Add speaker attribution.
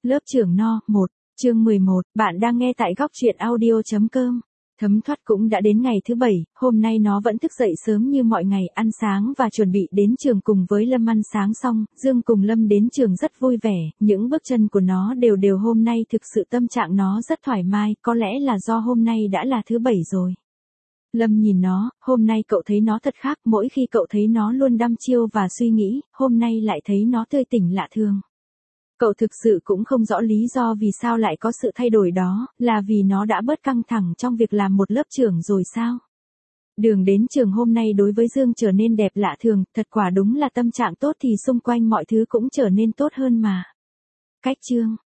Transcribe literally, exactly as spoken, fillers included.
Speaker 1: Lớp trưởng no, một, chương mười một, bạn đang nghe tại góc truyện audio chấm com. Thấm thoát cũng đã đến ngày thứ bảy, hôm nay nó vẫn thức dậy sớm như mọi ngày, ăn sáng và chuẩn bị đến trường cùng với Lâm. Ăn sáng xong, Dương cùng Lâm đến trường rất vui vẻ, những bước chân của nó đều đều hôm nay thực sự tâm trạng nó rất thoải mái, có lẽ là do hôm nay đã là thứ bảy rồi. Lâm nhìn nó, hôm nay cậu thấy nó thật khác, mỗi khi cậu thấy nó luôn đăm chiêu và suy nghĩ, hôm nay lại thấy nó tươi tỉnh lạ thường. Cậu thực sự cũng không rõ lý do vì sao lại có sự thay đổi đó, là vì nó đã bớt căng thẳng trong việc làm một lớp trưởng rồi sao? Đường đến trường hôm nay đối với Dương trở nên đẹp lạ thường, thật quả đúng là tâm trạng tốt thì xung quanh mọi thứ cũng trở nên tốt hơn mà. Cách chương,